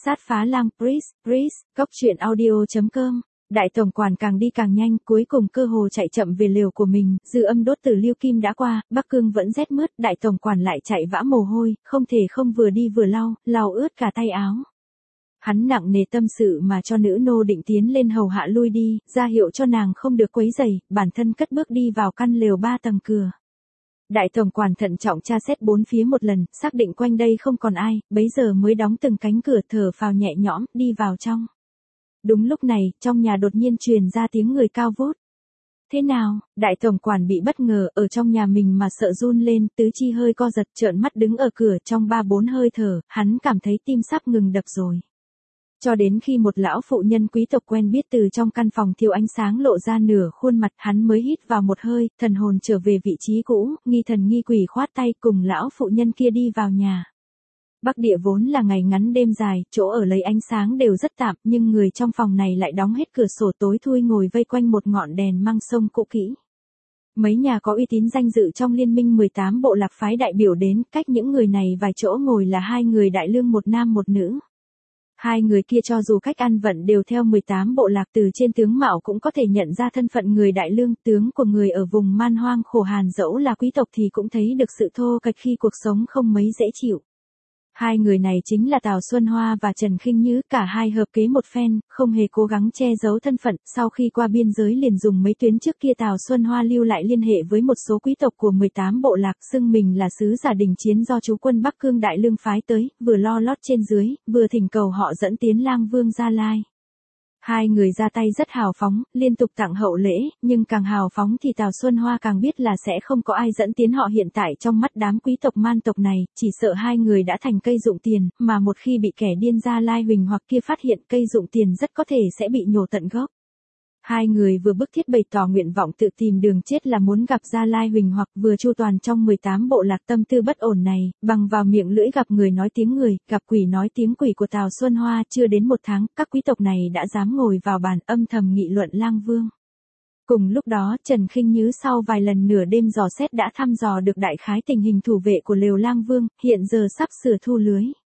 Sát phá lang Breeze, cóc truyện audio.com. Đại tổng quản càng đi càng nhanh, cuối cùng cơ hồ chạy chậm về lều của mình, dư âm đốt từ Liêu Kim đã qua, Bắc Cương vẫn rét mướt, đại tổng quản lại chạy vã mồ hôi, không thể không vừa đi vừa lau ướt cả tay áo. Hắn nặng nề tâm sự mà cho nữ nô định tiến lên hầu hạ lui đi, ra hiệu cho nàng không được quấy rầy, bản thân cất bước đi vào căn lều 3 tầng cửa. Đại tổng quản thận trọng tra xét bốn phía một lần, xác định quanh đây không còn ai, bấy giờ mới đóng từng cánh cửa, thở phào nhẹ nhõm, đi vào trong. Đúng lúc này, trong nhà đột nhiên truyền ra tiếng người cao vút. Thế nào? Đại tổng quản bị bất ngờ, ở trong nhà mình mà sợ run lên, tứ chi hơi co giật, trợn mắt đứng ở cửa, trong 3-4 hơi thở, hắn cảm thấy tim sắp ngừng đập rồi. Cho đến khi một lão phụ nhân quý tộc quen biết từ trong căn phòng thiếu ánh sáng lộ ra nửa khuôn mặt, hắn mới hít vào một hơi, thần hồn trở về vị trí cũ, nghi thần nghi quỷ khoát tay cùng lão phụ nhân kia đi vào nhà. Bắc địa vốn là ngày ngắn đêm dài, chỗ ở lấy ánh sáng đều rất tạm, nhưng người trong phòng này lại đóng hết cửa sổ, tối thui ngồi vây quanh một ngọn đèn măng sông cũ kỹ. Mấy nhà có uy tín danh dự trong liên minh 18 bộ lạc phái đại biểu đến, cách những người này vài chỗ ngồi là 2 người đại lương, một nam một nữ. 2 người kia cho dù cách ăn vận đều theo 18 bộ lạc, từ trên tướng mạo cũng có thể nhận ra thân phận người đại lương, tướng của người ở vùng man hoang khổ hàn, dẫu là quý tộc thì cũng thấy được sự thô kệch khi cuộc sống không mấy dễ chịu. 2 người này chính là Tào Xuân Hoa và Trần Khinh Nhứ, cả hai hợp kế một phen, không hề cố gắng che giấu thân phận, sau khi qua biên giới liền dùng mấy tuyến trước kia Tào Xuân Hoa lưu lại liên hệ với một số quý tộc của 18 bộ lạc, xưng mình là sứ giả đình chiến do chú quân Bắc Cương đại lương phái tới, vừa lo lót trên dưới, vừa thỉnh cầu họ dẫn tiến Lang Vương Gia Lai. 2 người ra tay rất hào phóng, liên tục tặng hậu lễ, nhưng càng hào phóng thì Tào Xuân Hoa càng biết là sẽ không có ai dẫn tiến họ hiện tại trong mắt đám quý tộc man tộc này, chỉ sợ 2 người đã thành cây dụng tiền, mà một khi bị kẻ điên Gia Lai Huỳnh hoặc kia phát hiện, cây dụng tiền rất có thể sẽ bị nhổ tận gốc. 2 người vừa bức thiết bày tỏ nguyện vọng tự tìm đường chết là muốn gặp Gia Lai Huỳnh hoặc, vừa chu toàn trong 18 bộ lạc tâm tư bất ổn này, bằng vào miệng lưỡi gặp người nói tiếng người, gặp quỷ nói tiếng quỷ của Tào Xuân Hoa, chưa đến 1 tháng, các quý tộc này đã dám ngồi vào bàn âm thầm nghị luận Lang Vương. Cùng lúc đó, Trần Khinh Nhứ sau vài lần nửa đêm dò xét đã thăm dò được đại khái tình hình thủ vệ của lều Lang Vương, hiện giờ sắp sửa thu lưới.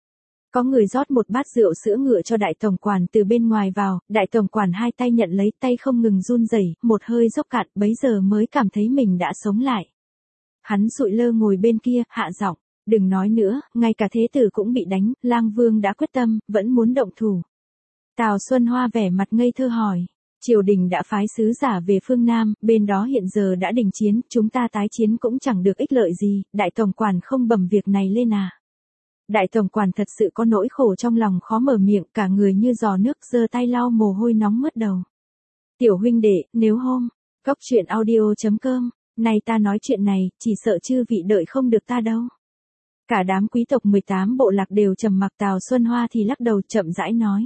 Có người rót một bát rượu sữa ngựa cho đại tổng quản từ bên ngoài vào, đại tổng quản 2 tay nhận lấy, tay không ngừng run rẩy, một hơi dốc cạn, bấy giờ mới cảm thấy mình đã sống lại. Hắn sụi lơ ngồi bên kia, hạ giọng, đừng nói nữa, ngay cả thế tử cũng bị đánh, Lang Vương đã quyết tâm, vẫn muốn động thủ. Tào Xuân Hoa vẻ mặt ngây thơ hỏi, triều đình đã phái sứ giả về phương Nam, bên đó hiện giờ đã đình chiến, chúng ta tái chiến cũng chẳng được ích lợi gì, đại tổng quản không bẩm việc này lên à. Đại tổng quản thật sự có nỗi khổ trong lòng, khó mở miệng, cả người như giò nước, giơ tay lau mồ hôi nóng mướt đầu. Tiểu huynh đệ, nếu hôm, cóc truyện audio.com, này ta nói chuyện này, chỉ sợ chư vị đợi không được ta đâu. Cả đám quý tộc 18 bộ lạc đều trầm mặc, Tào Xuân Hoa thì lắc đầu chậm rãi nói.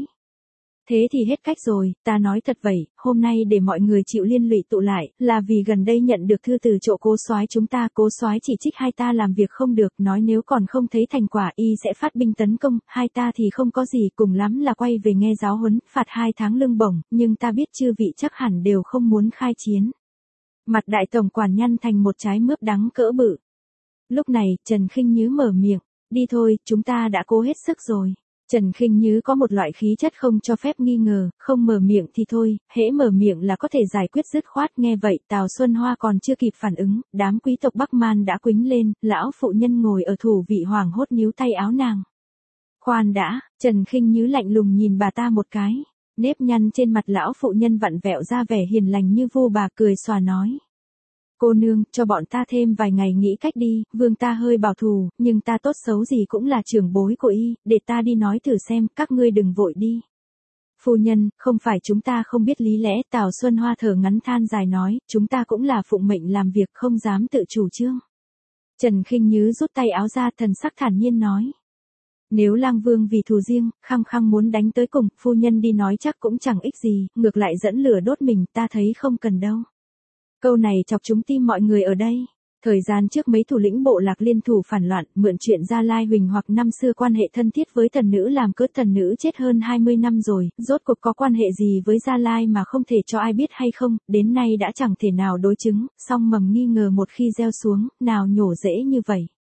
Thế thì hết cách rồi, ta nói thật vậy, hôm nay để mọi người chịu liên lụy tụ lại, là vì gần đây nhận được thư từ chỗ cố soái chúng ta, cố soái chỉ trích hai ta làm việc không được, nói nếu còn không thấy thành quả y sẽ phát binh tấn công, hai ta thì không có gì, cùng lắm là quay về nghe giáo huấn, phạt 2 tháng lương bổng, nhưng ta biết chư vị chắc hẳn đều không muốn khai chiến. Mặt đại tổng quản nhăn thành một trái mướp đắng cỡ bự. Lúc này, Trần Khinh Nhứ mở miệng, đi thôi, chúng ta đã cố hết sức rồi. Trần Khinh Nhứ có một loại khí chất không cho phép nghi ngờ, không mở miệng thì thôi, hễ mở miệng là có thể giải quyết dứt khoát, nghe vậy Tào Xuân Hoa còn chưa kịp phản ứng, đám quý tộc Bắc Man đã quýnh lên, lão phụ nhân ngồi ở thủ vị hoảng hốt níu tay áo nàng. Khoan đã, Trần Khinh Nhứ lạnh lùng nhìn bà ta một cái, nếp nhăn trên mặt lão phụ nhân vặn vẹo ra vẻ hiền lành như vu bà, cười xòa nói. Cô nương, cho bọn ta thêm vài ngày nghĩ cách đi, vương ta hơi bảo thủ, nhưng ta tốt xấu gì cũng là trưởng bối của y, để ta đi nói thử xem, các ngươi đừng vội đi. Phu nhân, không phải chúng ta không biết lý lẽ, Tào Xuân Hoa thở ngắn than dài nói, chúng ta cũng là phụng mệnh làm việc, không dám tự chủ trương. Trần Khinh Nhứ rút tay áo ra, thần sắc thản nhiên nói. Nếu Lang Vương vì thù riêng, khăng khăng muốn đánh tới cùng, phu nhân đi nói chắc cũng chẳng ích gì, ngược lại dẫn lửa đốt mình, ta thấy không cần đâu. Câu này chọc trúng tim mọi người ở đây. Thời gian trước mấy thủ lĩnh bộ lạc liên thủ phản loạn, mượn chuyện Gia Lai Huỳnh hoặc năm xưa quan hệ thân thiết với thần nữ làm cớ, thần nữ chết hơn 20 năm rồi, rốt cuộc có quan hệ gì với Gia Lai mà không thể cho ai biết hay không, đến nay đã chẳng thể nào đối chứng, song mầm nghi ngờ một khi gieo xuống, nào nhổ rễ như vậy.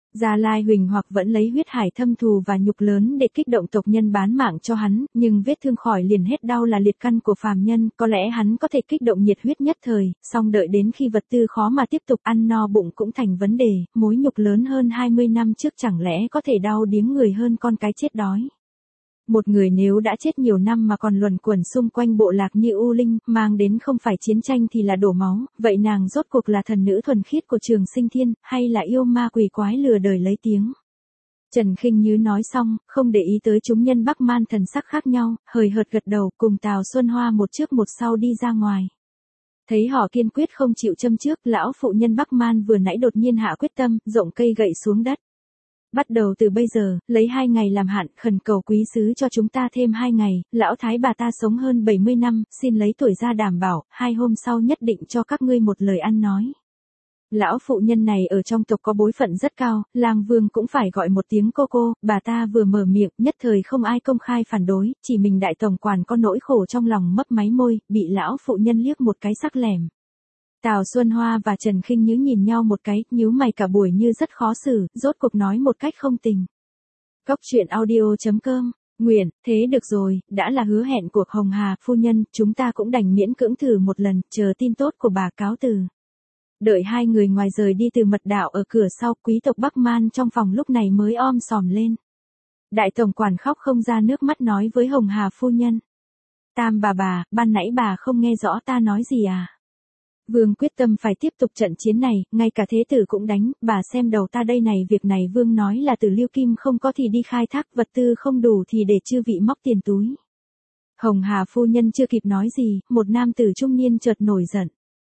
Gia Lai Huỳnh hoặc vẫn lấy huyết hải thâm thù và nhục lớn để kích động tộc nhân bán mạng cho hắn, nhưng vết thương khỏi liền hết đau là liệt căn của phàm nhân, có lẽ hắn có thể kích động nhiệt huyết nhất thời, song đợi đến khi vật tư khó mà tiếp tục ăn no bụng cũng thành vấn đề, mối nhục lớn hơn 20 năm trước chẳng lẽ có thể đau điếng người hơn con cái chết đói. Một người nếu đã chết nhiều năm mà còn luẩn quẩn xung quanh bộ lạc như U Linh, mang đến không phải chiến tranh thì là đổ máu, vậy nàng rốt cuộc là thần nữ thuần khiết của Trường Sinh Thiên, hay là yêu ma quỷ quái lừa đời lấy tiếng? Trần Khinh Như nói xong, không để ý tới chúng nhân Bắc Man thần sắc khác nhau, hời hợt gật đầu cùng Tào Xuân Hoa một trước một sau đi ra ngoài. Thấy họ kiên quyết không chịu châm trước, lão phụ nhân Bắc Man vừa nãy đột nhiên hạ quyết tâm, rộng cây gậy xuống đất. Bắt đầu từ bây giờ, lấy 2 ngày làm hạn, khẩn cầu quý sứ cho chúng ta thêm 2 ngày, lão thái bà ta sống hơn 70 năm, xin lấy tuổi ra đảm bảo, 2 hôm sau nhất định cho các ngươi một lời ăn nói. Lão phụ nhân này ở trong tộc có bối phận rất cao, lang vương cũng phải gọi một tiếng cô, bà ta vừa mở miệng, nhất thời không ai công khai phản đối, chỉ mình đại tổng quản có nỗi khổ trong lòng mấp máy môi, bị lão phụ nhân liếc một cái sắc lẻm. Tào Xuân Hoa và Trần Khinh Như nhìn nhau một cái, nhíu mày cả buổi như rất khó xử, rốt cuộc nói một cách không tình. Cốc truyện audio.com, Nguyện, thế được rồi, đã là hứa hẹn của Hồng Hà phu nhân, chúng ta cũng đành miễn cưỡng thử một lần, chờ tin tốt của bà cáo từ. Đợi hai người ngoài rời đi từ mật đạo ở cửa sau, quý tộc Bắc Man trong phòng lúc này mới om sòm lên. Đại tổng quản khóc không ra nước mắt nói với Hồng Hà phu nhân. Tam bà, ban nãy bà không nghe rõ ta nói gì à? Vương quyết tâm phải tiếp tục trận chiến này, ngay cả thế tử cũng đánh, bà xem đầu ta đây này, việc này Vương nói là từ Liêu Kim không có thì đi khai thác, vật tư không đủ thì để chư vị móc tiền túi. Hồng Hà phu nhân chưa kịp nói gì, một nam tử trung niên chợt nổi giận.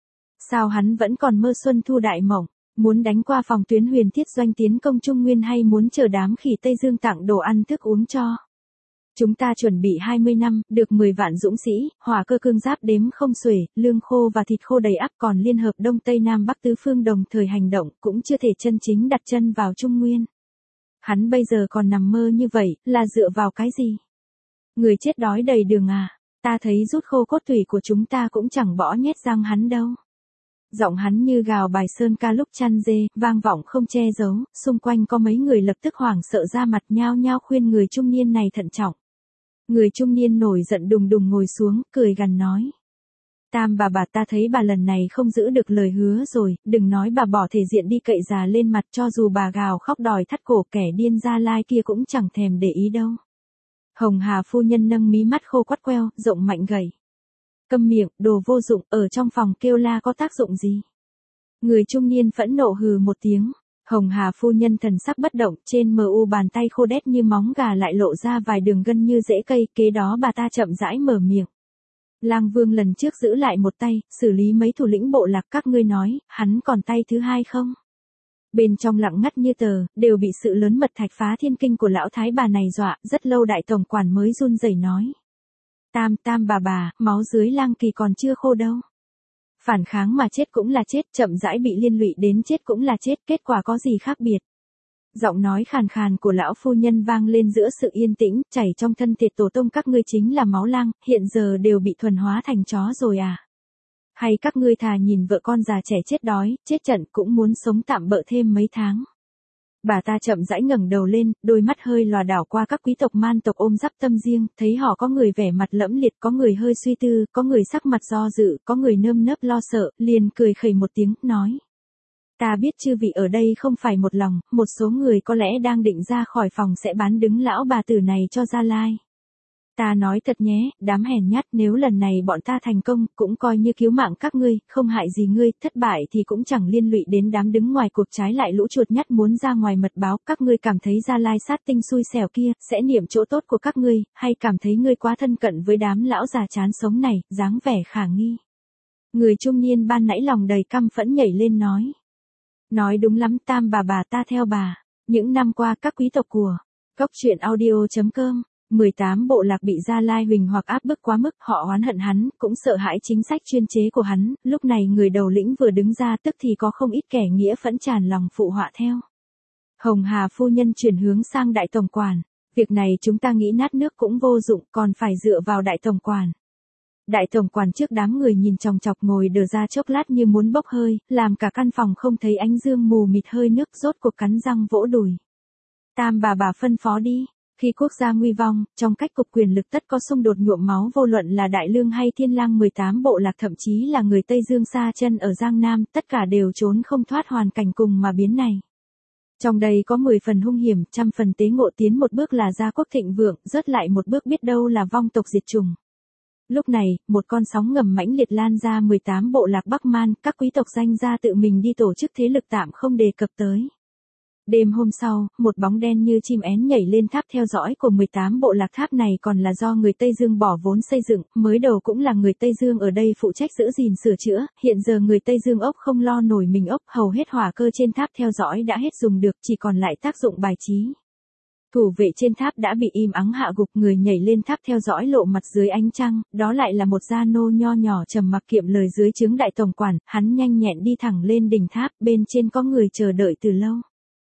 Sao hắn vẫn còn mơ xuân thu đại mộng, muốn đánh qua phòng tuyến Huyền Thiết Doanh tiến công Trung Nguyên hay muốn chờ đám khỉ Tây Dương tặng đồ ăn thức uống cho? Chúng ta chuẩn bị 20 năm, được 10 vạn dũng sĩ, hỏa cơ cương giáp đếm không xuể, lương khô và thịt khô đầy ắp, còn liên hợp Đông Tây Nam Bắc tứ phương đồng thời hành động, cũng chưa thể chân chính đặt chân vào Trung Nguyên. Hắn bây giờ còn nằm mơ như vậy, là dựa vào cái gì? Người chết đói đầy đường à? Ta thấy rút khô cốt tủy của chúng ta cũng chẳng bỏ nhét răng hắn đâu. Giọng hắn như gào bài sơn ca lúc chăn dê, vang vọng không che giấu, xung quanh có mấy người lập tức hoảng sợ ra mặt nhao nhao khuyên người trung niên này thận trọng. Người trung niên nổi giận đùng đùng ngồi xuống, cười gằn nói. Tam bà ta thấy bà lần này không giữ được lời hứa rồi, đừng nói bà bỏ thể diện đi cậy già lên mặt, cho dù bà gào khóc đòi thắt cổ kẻ điên Gia Lai kia cũng chẳng thèm để ý đâu. Hồng Hà phu nhân nâng mí mắt khô quắt queo, rộng mạnh gầy. Câm miệng, đồ vô dụng, ở trong phòng kêu la có tác dụng gì? Người trung niên phẫn nộ hừ một tiếng. Hồng Hà phu nhân thần sắc bất động, trên mu bàn tay khô đét như móng gà lại lộ ra vài đường gân như rễ cây, kế đó bà ta chậm rãi mở miệng. Lang Vương lần trước giữ lại một tay, xử lý mấy thủ lĩnh bộ lạc, các ngươi nói, hắn còn tay thứ hai không? Bên trong lặng ngắt như tờ, đều bị sự lớn mật thạch phá thiên kinh của lão thái bà này dọa, rất lâu đại tổng quản mới run rẩy nói. Tam bà, máu dưới Lang Kỳ còn chưa khô đâu. Phản kháng mà chết cũng là chết, chậm rãi bị liên lụy đến chết cũng là chết, kết quả có gì khác biệt. Giọng nói khàn khàn của lão phu nhân vang lên giữa sự yên tĩnh, chảy trong thân thịt tổ tông các ngươi chính là máu lang, hiện giờ đều bị thuần hóa thành chó rồi à? Hay các ngươi thà nhìn vợ con già trẻ chết đói, chết trận cũng muốn sống tạm bợ thêm mấy tháng? Bà ta chậm rãi ngẩng đầu lên, đôi mắt hơi lòa đảo qua các quý tộc Man tộc ôm dắp tâm riêng, thấy họ có người vẻ mặt lẫm liệt, có người hơi suy tư, có người sắc mặt do dự, có người nơm nớp lo sợ, liền cười khẩy một tiếng, nói. Ta biết chư vị ở đây không phải một lòng, một số người có lẽ đang định ra khỏi phòng sẽ bán đứng lão bà tử này cho Gia Lai. Ta nói thật nhé, đám hèn nhát, nếu lần này bọn ta thành công, cũng coi như cứu mạng các ngươi, không hại gì ngươi, thất bại thì cũng chẳng liên lụy đến đám đứng ngoài cuộc, trái lại lũ chuột nhắt muốn ra ngoài mật báo, các ngươi cảm thấy Gia Lai sát tinh xui xẻo kia, sẽ niệm chỗ tốt của các ngươi, hay cảm thấy ngươi quá thân cận với đám lão già chán sống này, dáng vẻ khả nghi. Người trung niên ban nãy lòng đầy căm phẫn nhảy lên nói. Nói đúng lắm Tam bà ta theo bà. Những năm qua các quý tộc của Cốc truyện audio.com, 18 bộ lạc bị Gia Lai Huỳnh hoặc áp bức quá mức, họ oán hận hắn, cũng sợ hãi chính sách chuyên chế của hắn, lúc này người đầu lĩnh vừa đứng ra tức thì có không ít kẻ nghĩa phẫn tràn lòng phụ họa theo. Hồng Hà phu nhân chuyển hướng sang đại tổng quản, việc này chúng ta nghĩ nát nước cũng vô dụng, còn phải dựa vào đại tổng quản. Đại tổng quản trước đám người nhìn chòng chọc ngồi đờ ra chốc lát như muốn bốc hơi, làm cả căn phòng không thấy ánh dương mù mịt hơi nước, rốt cuộc cắn răng vỗ đùi. Tam bà phân phó đi. Khi quốc gia nguy vong, trong cách cục quyền lực tất có xung đột nhuộm máu, vô luận là Đại Lương hay Thiên Lang 18 bộ lạc, thậm chí là người Tây Dương xa chân ở Giang Nam, tất cả đều trốn không thoát hoàn cảnh cùng mà biến này. Trong đây có 10 phần hung hiểm, trăm phần tế ngộ, tiến một bước là gia quốc thịnh vượng, rớt lại một bước biết đâu là vong tộc diệt chủng. Lúc này, một con sóng ngầm mãnh liệt lan ra 18 bộ lạc Bắc Man, các quý tộc danh gia tự mình đi tổ chức thế lực tạm không đề cập tới. Đêm hôm sau, một bóng đen như chim én nhảy lên tháp theo dõi của 18 bộ lạc. Tháp này còn là do người Tây Dương bỏ vốn xây dựng, mới đầu cũng là người Tây Dương ở đây phụ trách giữ gìn sửa chữa, hiện giờ người Tây Dương ốc không lo nổi mình ốc, hầu hết hỏa cơ trên tháp theo dõi đã hết dùng được, chỉ còn lại tác dụng bài trí. Thủ vệ trên tháp đã bị im ắng hạ gục, người nhảy lên tháp theo dõi lộ mặt dưới ánh trăng, đó lại là một gia nô nho nhỏ trầm mặc kiệm lời dưới trướng đại tổng quản, hắn nhanh nhẹn đi thẳng lên đỉnh tháp, bên trên có người chờ đợi từ lâu.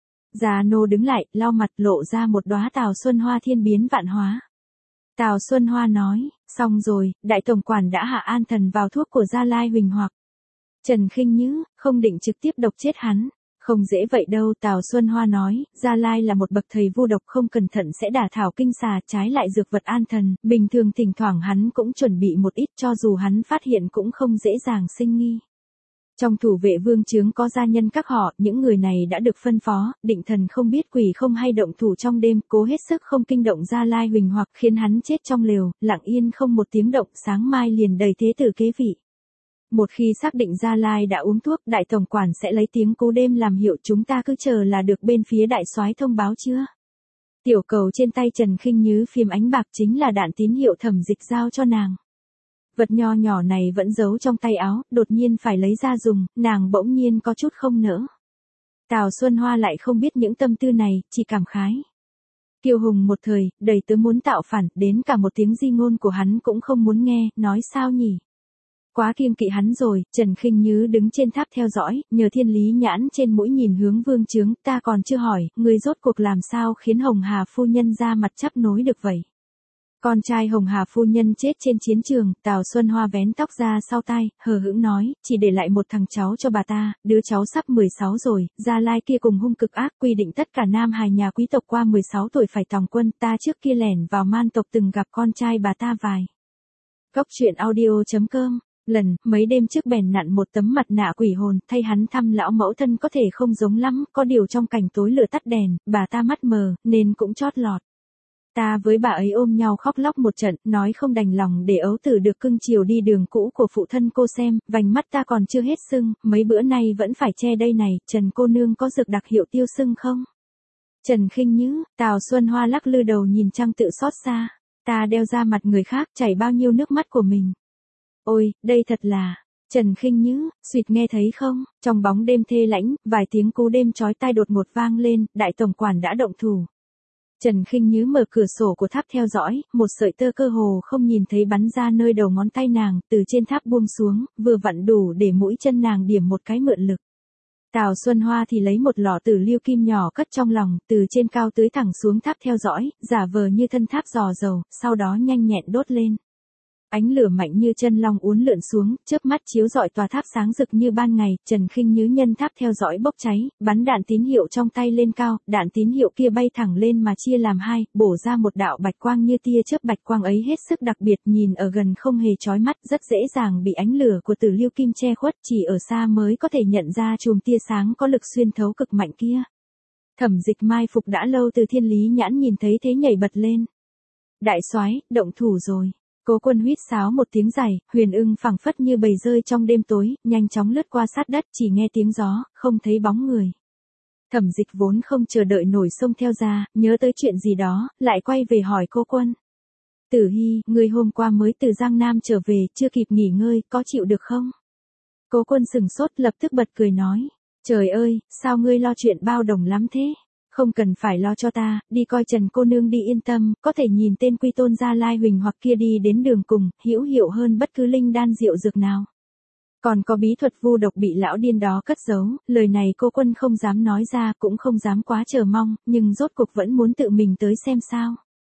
Gia nô đứng lại, lau mặt, lộ ra một đóa tào xuân hoa thiên biến vạn hóa. Tào Xuân Hoa nói, xong rồi, đại tổng quản đã hạ an thần vào thuốc của Gia Lai Huỳnh Hoặc. Trần Khinh Nhứ, không định trực tiếp độc chết hắn. Không dễ vậy đâu, Tào Xuân Hoa nói, Gia Lai là một bậc thầy vu độc, không cẩn thận sẽ đả thảo kinh xà, trái lại dược vật an thần, bình thường thỉnh thoảng hắn cũng chuẩn bị một ít, cho dù hắn phát hiện cũng không dễ dàng sinh nghi. Trong thủ vệ vương trướng có gia nhân các họ, những người này đã được phân phó, định thần không biết quỷ không hay động thủ trong đêm, cố hết sức không kinh động Gia Lai Huỳnh Hoặc, khiến hắn chết trong lều, lặng yên không một tiếng động, sáng mai liền đầy thế tử kế vị. Một khi xác định Gia Lai đã uống thuốc, đại tổng quản sẽ lấy tiếng cú đêm làm hiệu, chúng ta cứ chờ là được, bên phía đại soái thông báo chưa? Tiểu cầu trên tay Trần Khinh Nhứ phim ánh bạc chính là đạn tín hiệu Thẩm Dịch giao cho nàng. Vật nho nhỏ này vẫn giấu trong tay áo, đột nhiên phải lấy ra dùng, nàng bỗng nhiên có chút không nỡ. Tào Xuân Hoa lại không biết những tâm tư này, chỉ cảm khái. Kiêu hùng một thời, đầy tớ muốn tạo phản, đến cả một tiếng di ngôn của hắn cũng không muốn nghe, nói sao nhỉ? Quá kiêng kỵ hắn rồi. Trần Khinh Nhứ đứng trên tháp theo dõi, nhờ thiên lý nhãn trên mũi nhìn hướng vương trướng, ta còn chưa hỏi, người rốt cuộc làm sao khiến Hồng Hà phu nhân ra mặt chắp nối được vậy? Con trai Hồng Hà phu nhân chết trên chiến trường, Tào Xuân Hoa vén tóc ra sau tai, hờ hững nói, chỉ để lại một thằng cháu cho bà ta, đứa cháu sắp 16 rồi, Gia Lai kia cùng hung cực ác, quy định tất cả nam hài nhà quý tộc qua 16 tuổi phải tòng quân, ta trước kia lẻn vào man tộc từng gặp con trai bà ta vài. Góc truyện audio.com lần, mấy đêm trước bèn nặn một tấm mặt nạ quỷ hồn, thay hắn thăm lão mẫu thân có thể không giống lắm, có điều trong cảnh tối lửa tắt đèn, bà ta mắt mờ, nên cũng chót lọt. Ta với bà ấy ôm nhau khóc lóc một trận, nói không đành lòng để ấu tử được cưng chiều đi đường cũ của phụ thân cô xem, vành mắt ta còn chưa hết sưng, mấy bữa nay vẫn phải che đây này, Trần cô nương có dược đặc hiệu tiêu sưng không? Trần Khinh Nhứ, Tào Xuân Hoa lắc lư đầu nhìn trăng tự xót xa, ta đeo ra mặt người khác, chảy bao nhiêu nước mắt của mình. Ôi, đây thật là... Trần Khinh Nhứ, suýt nghe thấy không? Trong bóng đêm thê lãnh, vài tiếng cú đêm chói tai đột ngột vang lên, đại tổng quản đã động thủ. Trần Khinh Nhứ mở cửa sổ của tháp theo dõi, một sợi tơ cơ hồ không nhìn thấy bắn ra nơi đầu ngón tay nàng, từ trên tháp buông xuống, vừa vặn đủ để mũi chân nàng điểm một cái mượn lực. Tào Xuân Hoa thì lấy một lọ tử lưu kim nhỏ cất trong lòng, từ trên cao tưới thẳng xuống tháp theo dõi, giả vờ như thân tháp giò dầu, sau đó nhanh nhẹn đốt lên. Ánh lửa mạnh như chân long uốn lượn xuống, chớp mắt chiếu rọi tòa tháp sáng rực như ban ngày, Trần Khinh Nhứ nhân tháp theo dõi bốc cháy, bắn đạn tín hiệu trong tay lên cao, đạn tín hiệu kia bay thẳng lên mà chia làm hai, bổ ra một đạo bạch quang như tia chớp, bạch quang ấy hết sức đặc biệt, nhìn ở gần không hề chói mắt, rất dễ dàng bị ánh lửa của tử lưu kim che khuất, chỉ ở xa mới có thể nhận ra chùm tia sáng có lực xuyên thấu cực mạnh kia. Thẩm Dịch mai phục đã lâu, từ thiên lý nhãn nhìn thấy thế nhảy bật lên. Đại soái, động thủ rồi. Cố Quân huýt sáo một tiếng dài, Huyền Ưng phảng phất như bầy rơi trong đêm tối, nhanh chóng lướt qua sát đất, chỉ nghe tiếng gió, không thấy bóng người. Thẩm Dịch vốn không chờ đợi nổi xông theo ra, nhớ tới chuyện gì đó, lại quay về hỏi Cố Quân. Tử Hy, ngươi hôm qua mới từ Giang Nam trở về, chưa kịp nghỉ ngơi, có chịu được không? Cố Quân sừng sốt, lập tức bật cười nói. Trời ơi, sao ngươi lo chuyện bao đồng lắm thế? Không cần phải lo cho ta, đi coi Trần cô nương đi, yên tâm, có thể nhìn tên quy tôn Gia Lai Huỳnh Hoặc kia đi đến đường cùng, hữu hiệu hơn bất cứ linh đan diệu dược nào. Còn có bí thuật vu độc bị lão điên đó cất giấu, lời này Cố Quân không dám nói ra, cũng không dám quá chờ mong, nhưng rốt cuộc vẫn muốn tự mình tới xem sao.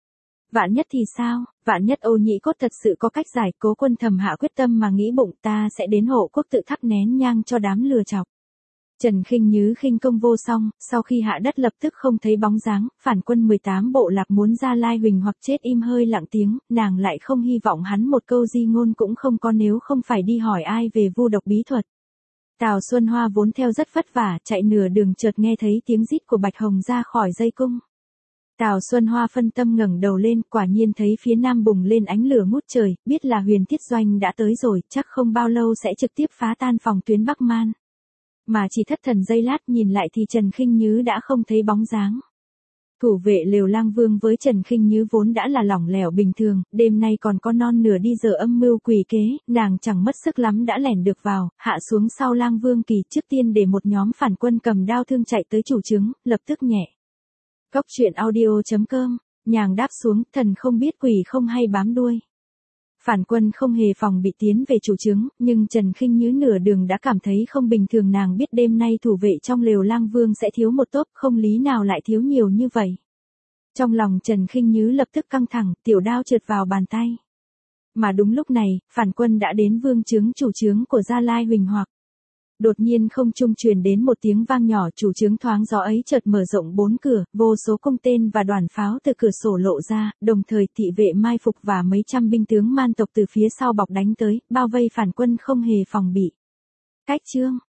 Vạn nhất thì sao, vạn nhất Ô Nhĩ Cốt thật sự có cách giải. Cố Quân thầm hạ quyết tâm mà nghĩ bụng, ta sẽ đến hộ quốc tự thắp nén nhang cho đám lừa chọc. Trần Khinh Nhứ khinh công vô song, sau khi hạ đất lập tức không thấy bóng dáng. Phản quân 18 bộ lạc muốn Gia Lai Huỳnh hoặc chết im hơi lặng tiếng, nàng lại không hy vọng hắn một câu di ngôn cũng không có nếu không phải đi hỏi ai về vu độc bí thuật. Tào Xuân Hoa vốn theo rất vất vả, chạy nửa đường chợt nghe thấy tiếng rít của Bạch Hồng ra khỏi dây cung. Tào Xuân Hoa phân tâm ngẩng đầu lên, quả nhiên thấy phía nam bùng lên ánh lửa ngút trời, biết là Huyền Thiết Doanh đã tới rồi, chắc không bao lâu sẽ trực tiếp phá tan phòng tuyến Bắc Man. Mà chỉ thất thần giây lát nhìn lại thì Trần Khinh Nhứ đã không thấy bóng dáng. Thủ vệ Lều Lang Vương với Trần Khinh Nhứ vốn đã là lỏng lẻo bình thường, đêm nay còn có non nửa đi giờ âm mưu quỷ kế, nàng chẳng mất sức lắm đã lẻn được vào, hạ xuống sau Lang Vương Kỳ trước tiên để một nhóm phản quân cầm đao thương chạy tới chủ trướng, lập tức nhẹ. Cốc truyện audio.com, nhàng đáp xuống, thần không biết quỷ không hay bám đuôi. Phản quân không hề phòng bị tiến về chủ trướng, nhưng Trần Khinh Nhứ nửa đường đã cảm thấy không bình thường, nàng biết đêm nay thủ vệ trong Lều Lang Vương sẽ thiếu một tốp, không lý nào lại thiếu nhiều như vậy. Trong lòng Trần Khinh Nhứ lập tức căng thẳng, tiểu đao trượt vào bàn tay. Mà đúng lúc này, phản quân đã đến vương trướng chủ trướng của Gia Lai Huỳnh Hoặc. Đột nhiên không trung truyền đến một tiếng vang nhỏ, chủ trướng thoáng gió ấy chợt mở rộng 4 cửa, vô số cung tên và đoàn pháo từ cửa sổ lộ ra, đồng thời thị vệ mai phục và mấy trăm binh tướng man tộc từ phía sau bọc đánh tới, bao vây phản quân không hề phòng bị. Cách chương